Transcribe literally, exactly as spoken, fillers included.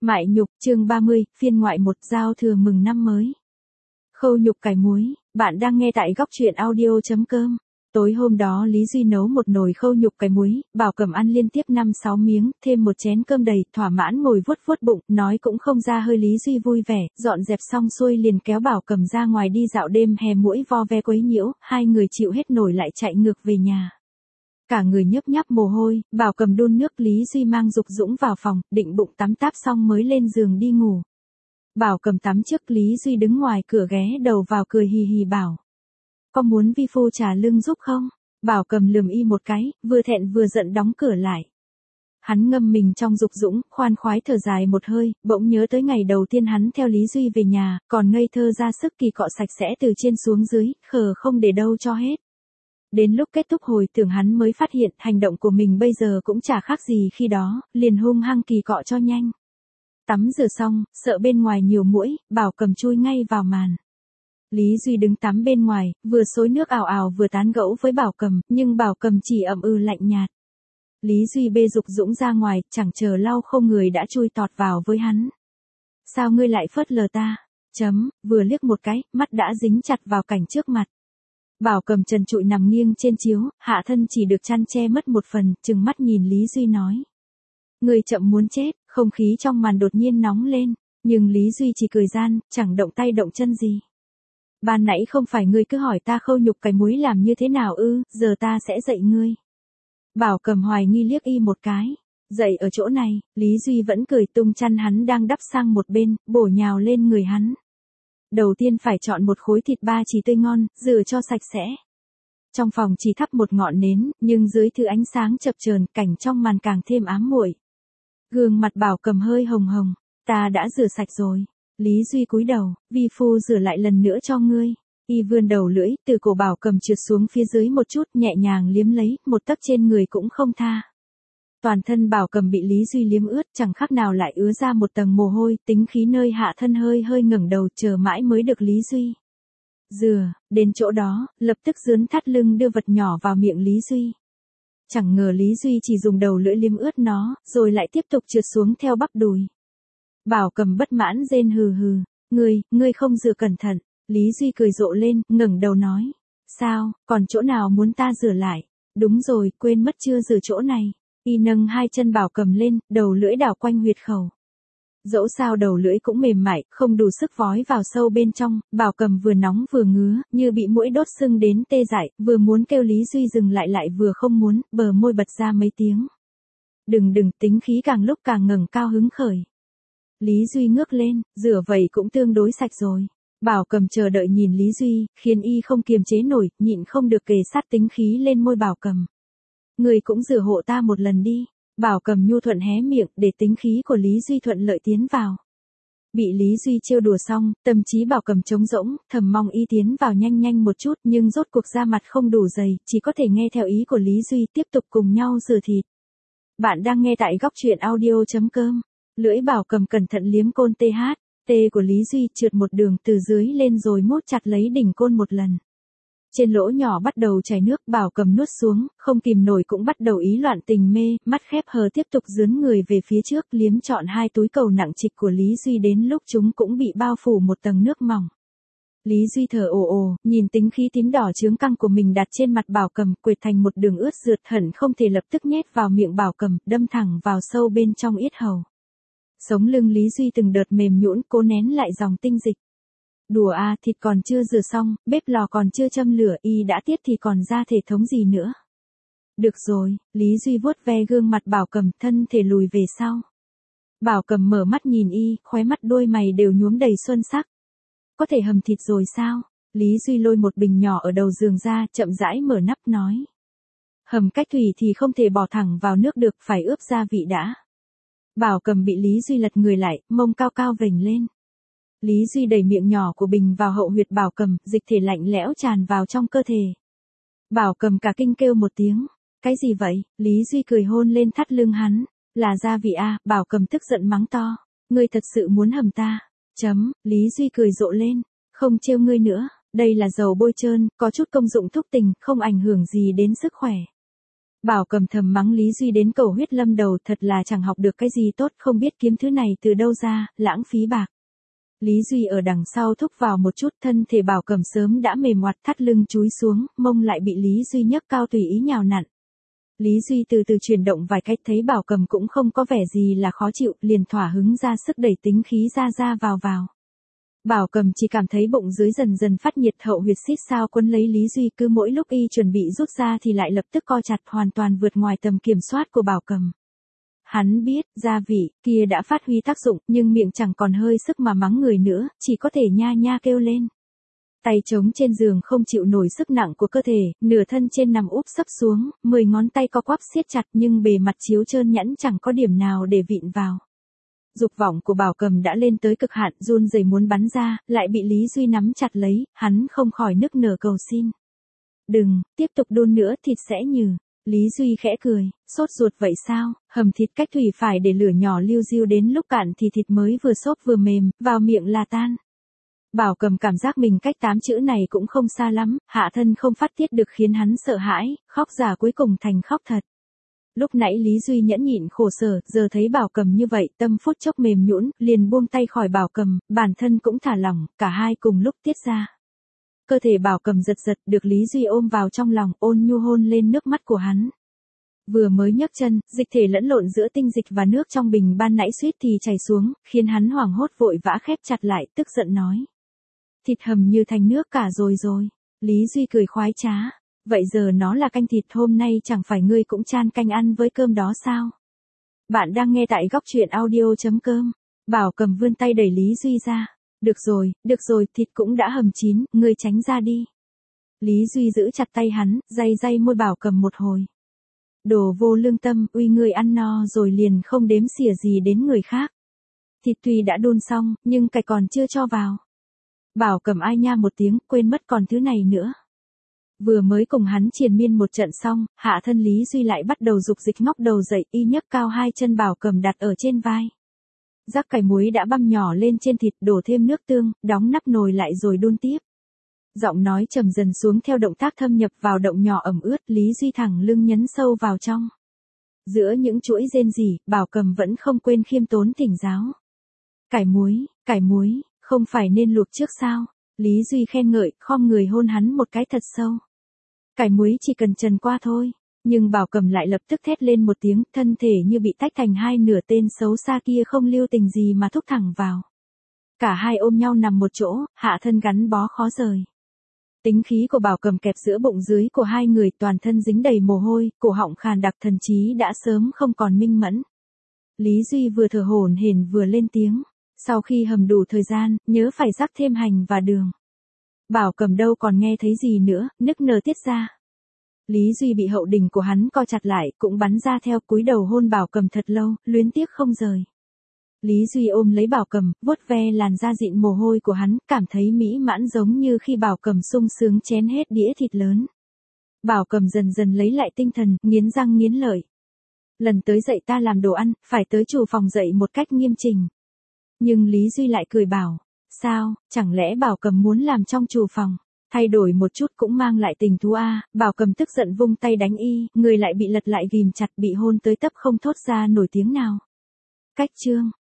Mại nhục chương ba mươi, phiên ngoại một giao thừa mừng năm mới. Khâu nhục cải muối, bạn đang nghe tại góc truyện audio chấm com. Tối hôm đó Lý Duy nấu một nồi khâu nhục cải muối, Bảo Cầm ăn liên tiếp năm sáu miếng, thêm một chén cơm đầy, thỏa mãn ngồi vuốt vuốt bụng, nói cũng không ra hơi. Lý Duy vui vẻ, dọn dẹp xong xuôi liền kéo Bảo Cầm ra ngoài đi dạo đêm, hè muỗi vo ve quấy nhiễu, hai người chịu hết nổi lại chạy ngược về nhà. Cả người nhấp nháp mồ hôi, Bảo Cầm đun nước, Lý Duy mang Dục Dũng vào phòng, định bụng tắm táp xong mới lên giường đi ngủ. Bảo Cầm tắm trước, Lý Duy đứng ngoài cửa ghé đầu vào cười hì hì bảo. Có muốn vi phu trà lưng giúp không? Bảo Cầm lườm y một cái, vừa thẹn vừa giận đóng cửa lại. Hắn ngâm mình trong Dục Dũng, khoan khoái thở dài một hơi, bỗng nhớ tới ngày đầu tiên hắn theo Lý Duy về nhà, còn ngây thơ ra sức kỳ cọ sạch sẽ từ trên xuống dưới, khờ không để đâu cho hết. Đến lúc kết thúc hồi tưởng hắn mới phát hiện hành động của mình bây giờ cũng chả khác gì khi đó, liền hung hăng kỳ cọ cho nhanh. Tắm rửa xong, sợ bên ngoài nhiều muỗi, Bảo Cầm chui ngay vào màn. Lý Duy đứng tắm bên ngoài, vừa xối nước ào ào vừa tán gẫu với Bảo Cầm, nhưng Bảo Cầm chỉ ậm ừ lạnh nhạt. Lý Duy bê Dục Dũng ra ngoài, chẳng chờ lau khô người đã chui tọt vào với hắn. Sao ngươi lại phớt lờ ta? Chấm, vừa liếc một cái, mắt đã dính chặt vào cảnh trước mặt. Bảo Cầm trần trụi nằm nghiêng trên chiếu, hạ thân chỉ được chăn che mất một phần, trừng mắt nhìn Lý Duy nói. Người chậm muốn chết, không khí trong màn đột nhiên nóng lên, nhưng Lý Duy chỉ cười gian, chẳng động tay động chân gì. Ban nãy không phải ngươi cứ hỏi ta khâu nhục cải muối làm như thế nào ư, giờ ta sẽ dạy ngươi. Bảo Cầm hoài nghi liếc y một cái, dạy ở chỗ này, Lý Duy vẫn cười tung chăn hắn đang đắp sang một bên, bổ nhào lên người hắn. Đầu tiên phải chọn một khối thịt ba chỉ tươi ngon, rửa cho sạch sẽ. Trong phòng chỉ thắp một ngọn nến, nhưng dưới thứ ánh sáng chập chờn, cảnh trong màn càng thêm ám muội. Gương mặt Bảo Cầm hơi hồng hồng, ta đã rửa sạch rồi. Lý Duy cúi đầu, vi phu rửa lại lần nữa cho ngươi. Y vươn đầu lưỡi, từ cổ Bảo Cầm trượt xuống phía dưới một chút, nhẹ nhàng liếm lấy, một tấc trên người cũng không tha. Toàn thân Bảo Cầm bị Lý Duy liếm ướt, chẳng khác nào lại ứa ra một tầng mồ hôi, tính khí nơi hạ thân hơi hơi ngẩng đầu, chờ mãi mới được Lý Duy rửa, đến chỗ đó, lập tức dướn thắt lưng đưa vật nhỏ vào miệng Lý Duy. Chẳng ngờ Lý Duy chỉ dùng đầu lưỡi liếm ướt nó, rồi lại tiếp tục trượt xuống theo bắp đùi. Bảo Cầm bất mãn rên hừ hừ, ngươi, ngươi không rửa cẩn thận. Lý Duy cười rộ lên, ngẩng đầu nói. Sao, còn chỗ nào muốn ta rửa lại? Đúng rồi, quên mất chưa rửa chỗ này. Y nâng hai chân Bảo Cầm lên, đầu lưỡi đảo quanh huyệt khẩu. Dẫu sao đầu lưỡi cũng mềm mại, không đủ sức vói vào sâu bên trong, Bảo Cầm vừa nóng vừa ngứa, như bị muỗi đốt sưng đến tê dại, vừa muốn kêu Lý Duy dừng lại lại vừa không muốn, bờ môi bật ra mấy tiếng. Đừng đừng, tính khí càng lúc càng ngẩng cao hứng khởi. Lý Duy ngước lên, rửa vậy cũng tương đối sạch rồi. Bảo Cầm chờ đợi nhìn Lý Duy, khiến y không kiềm chế nổi, nhịn không được kề sát tính khí lên môi Bảo Cầm. Người cũng rửa hộ ta một lần đi. Bảo Cầm nhu thuận hé miệng, để tính khí của Lý Duy thuận lợi tiến vào. Bị Lý Duy trêu đùa xong, tâm trí Bảo Cầm trống rỗng, thầm mong y tiến vào nhanh nhanh một chút, nhưng rốt cuộc da mặt không đủ dày, chỉ có thể nghe theo ý của Lý Duy, tiếp tục cùng nhau rửa thịt. Bạn đang nghe tại góc truyện audio chấm com. Lưỡi Bảo Cầm cẩn thận liếm côn th, tê của Lý Duy trượt một đường từ dưới lên rồi mốt chặt lấy đỉnh côn một lần. Trên lỗ nhỏ bắt đầu chảy nước, Bảo Cầm nuốt xuống, không kìm nổi cũng bắt đầu ý loạn tình mê, mắt khép hờ tiếp tục dướn người về phía trước, liếm trọn hai túi cầu nặng trịch của Lý Duy đến lúc chúng cũng bị bao phủ một tầng nước mỏng. Lý Duy thở ồ ồ, nhìn tính khí tím đỏ chướng căng của mình đặt trên mặt Bảo Cầm, quệt thành một đường ướt rượt, hẳn không thể lập tức nhét vào miệng Bảo Cầm, đâm thẳng vào sâu bên trong yết hầu. Sống lưng Lý Duy từng đợt mềm nhũn, cố nén lại dòng tinh dịch. Đùa à, thịt còn chưa rửa xong, bếp lò còn chưa châm lửa, y đã tiết thì còn ra thể thống gì nữa. Được rồi, Lý Duy vuốt ve gương mặt Bảo Cầm, thân thể lùi về sau. Bảo Cầm mở mắt nhìn y, khóe mắt đôi mày đều nhuốm đầy xuân sắc. Có thể hầm thịt rồi sao? Lý Duy lôi một bình nhỏ ở đầu giường ra, chậm rãi mở nắp nói. Hầm cách thủy thì không thể bỏ thẳng vào nước được, phải ướp gia vị đã. Bảo Cầm bị Lý Duy lật người lại, mông cao cao vểnh lên. Lý Duy đẩy miệng nhỏ của bình vào hậu huyệt Bảo Cầm, dịch thể lạnh lẽo tràn vào trong cơ thể. Bảo Cầm cả kinh kêu một tiếng. Cái gì vậy? Lý Duy cười hôn lên thắt lưng hắn. Là gia vị à, Bảo Cầm tức giận mắng to. Ngươi thật sự muốn hầm ta? Chấm, Lý Duy cười rộ lên. Không trêu ngươi nữa, đây là dầu bôi trơn, có chút công dụng thúc tình, không ảnh hưởng gì đến sức khỏe. Bảo Cầm thầm mắng Lý Duy đến cầu huyết lâm đầu, thật là chẳng học được cái gì tốt, không biết kiếm thứ này từ đâu ra, lãng phí bạc. Lý Duy ở đằng sau thúc vào một chút, thân thể Bảo Cầm sớm đã mềm ngoặt, thắt lưng chúi xuống, mông lại bị Lý Duy nhấc cao tùy ý nhào nặn. Lý Duy từ từ chuyển động vài cách, thấy Bảo Cầm cũng không có vẻ gì là khó chịu, liền thỏa hứng ra sức đẩy tính khí ra ra vào vào. Bảo Cầm chỉ cảm thấy bụng dưới dần dần phát nhiệt, hậu huyệt xít sao quấn lấy Lý Duy, cứ mỗi lúc y chuẩn bị rút ra thì lại lập tức co chặt, hoàn toàn vượt ngoài tầm kiểm soát của Bảo Cầm. Hắn biết, gia vị kia đã phát huy tác dụng, nhưng miệng chẳng còn hơi sức mà mắng người nữa, chỉ có thể nha nha kêu lên. Tay trống trên giường không chịu nổi sức nặng của cơ thể, nửa thân trên nằm úp sấp xuống, mười ngón tay co quắp siết chặt nhưng bề mặt chiếu trơn nhẵn chẳng có điểm nào để vịn vào. Dục vọng của Bảo Cầm đã lên tới cực hạn, run rẩy muốn bắn ra, lại bị Lý Duy nắm chặt lấy, hắn không khỏi nức nở cầu xin. Đừng, tiếp tục đun nữa thịt sẽ nhừ. Lý Duy khẽ cười, sốt ruột vậy sao, hầm thịt cách thủy phải để lửa nhỏ liu riu đến lúc cạn thì thịt mới vừa xốp vừa mềm, vào miệng là tan. Bảo Cầm cảm giác mình cách tám chữ này cũng không xa lắm, hạ thân không phát tiết được khiến hắn sợ hãi, khóc giả cuối cùng thành khóc thật. Lúc nãy Lý Duy nhẫn nhịn khổ sở, giờ thấy Bảo Cầm như vậy, tâm phút chốc mềm nhũn, liền buông tay khỏi Bảo Cầm, bản thân cũng thả lỏng, cả hai cùng lúc tiết ra. Cơ thể Bảo Cầm giật giật, được Lý Duy ôm vào trong lòng, ôn nhu hôn lên nước mắt của hắn. Vừa mới nhấc chân, dịch thể lẫn lộn giữa tinh dịch và nước trong bình ban nãy suýt thì chảy xuống, khiến hắn hoảng hốt vội vã khép chặt lại, tức giận nói. Thịt hầm như thành nước cả rồi rồi. Lý Duy cười khoái trá. Vậy giờ nó là canh thịt, hôm nay chẳng phải ngươi cũng chan canh ăn với cơm đó sao? Bạn đang nghe tại góc truyện audio.com. Bảo Cầm vươn tay đẩy Lý Duy ra. Được rồi, được rồi, thịt cũng đã hầm chín, ngươi tránh ra đi. Lý Duy giữ chặt tay hắn, day day môi Bảo Cầm một hồi. Đồ vô lương tâm, uy ngươi ăn no rồi liền không đếm xỉa gì đến người khác. Thịt tuy đã đun xong, nhưng cải còn chưa cho vào. Bảo Cầm ai nha một tiếng, quên mất còn thứ này nữa. Vừa mới cùng hắn triền miên một trận xong, hạ thân Lý Duy lại bắt đầu dục dịch ngóc đầu dậy, y nhấc cao hai chân Bảo Cầm đặt ở trên vai. Rắc cải muối đã băm nhỏ lên trên thịt, đổ thêm nước tương, đóng nắp nồi lại rồi đun tiếp. Giọng nói trầm dần xuống theo động tác thâm nhập vào động nhỏ ẩm ướt, Lý Duy thẳng lưng nhấn sâu vào trong. Giữa những chuỗi rên rỉ, Bảo Cầm vẫn không quên khiêm tốn thỉnh giáo. Cải muối, cải muối, không phải nên luộc trước sao? Lý Duy khen ngợi, khom người hôn hắn một cái thật sâu. Cải muối chỉ cần trần qua thôi. Nhưng Bảo Cầm lại lập tức thét lên một tiếng, thân thể như bị tách thành hai nửa, tên xấu xa kia không lưu tình gì mà thúc thẳng vào. Cả hai ôm nhau nằm một chỗ, hạ thân gắn bó khó rời. Tính khí của Bảo Cầm kẹp giữa bụng dưới của hai người, toàn thân dính đầy mồ hôi, cổ họng khàn đặc, thần trí đã sớm không còn minh mẫn. Lý Duy vừa thở hổn hển vừa lên tiếng. Sau khi hầm đủ thời gian, nhớ phải rắc thêm hành và đường. Bảo Cầm đâu còn nghe thấy gì nữa, nức nở tiết ra. Lý Duy bị hậu đình của hắn co chặt lại, cũng bắn ra theo, cúi đầu hôn Bảo Cầm thật lâu, luyến tiếc không rời. Lý Duy ôm lấy Bảo Cầm, vuốt ve làn da dịn mồ hôi của hắn, cảm thấy mỹ mãn giống như khi Bảo Cầm sung sướng chén hết đĩa thịt lớn. Bảo Cầm dần dần lấy lại tinh thần, nghiến răng nghiến lợi. Lần tới dạy ta làm đồ ăn, phải tới chủ phòng dạy một cách nghiêm chỉnh. Nhưng Lý Duy lại cười bảo, sao, chẳng lẽ Bảo Cầm muốn làm trong chủ phòng, thay đổi một chút cũng mang lại tình thú a? Bảo Cầm tức giận vung tay đánh y, người lại bị lật lại ghìm chặt, bị hôn tới tấp không thốt ra nổi tiếng nào. Cách chương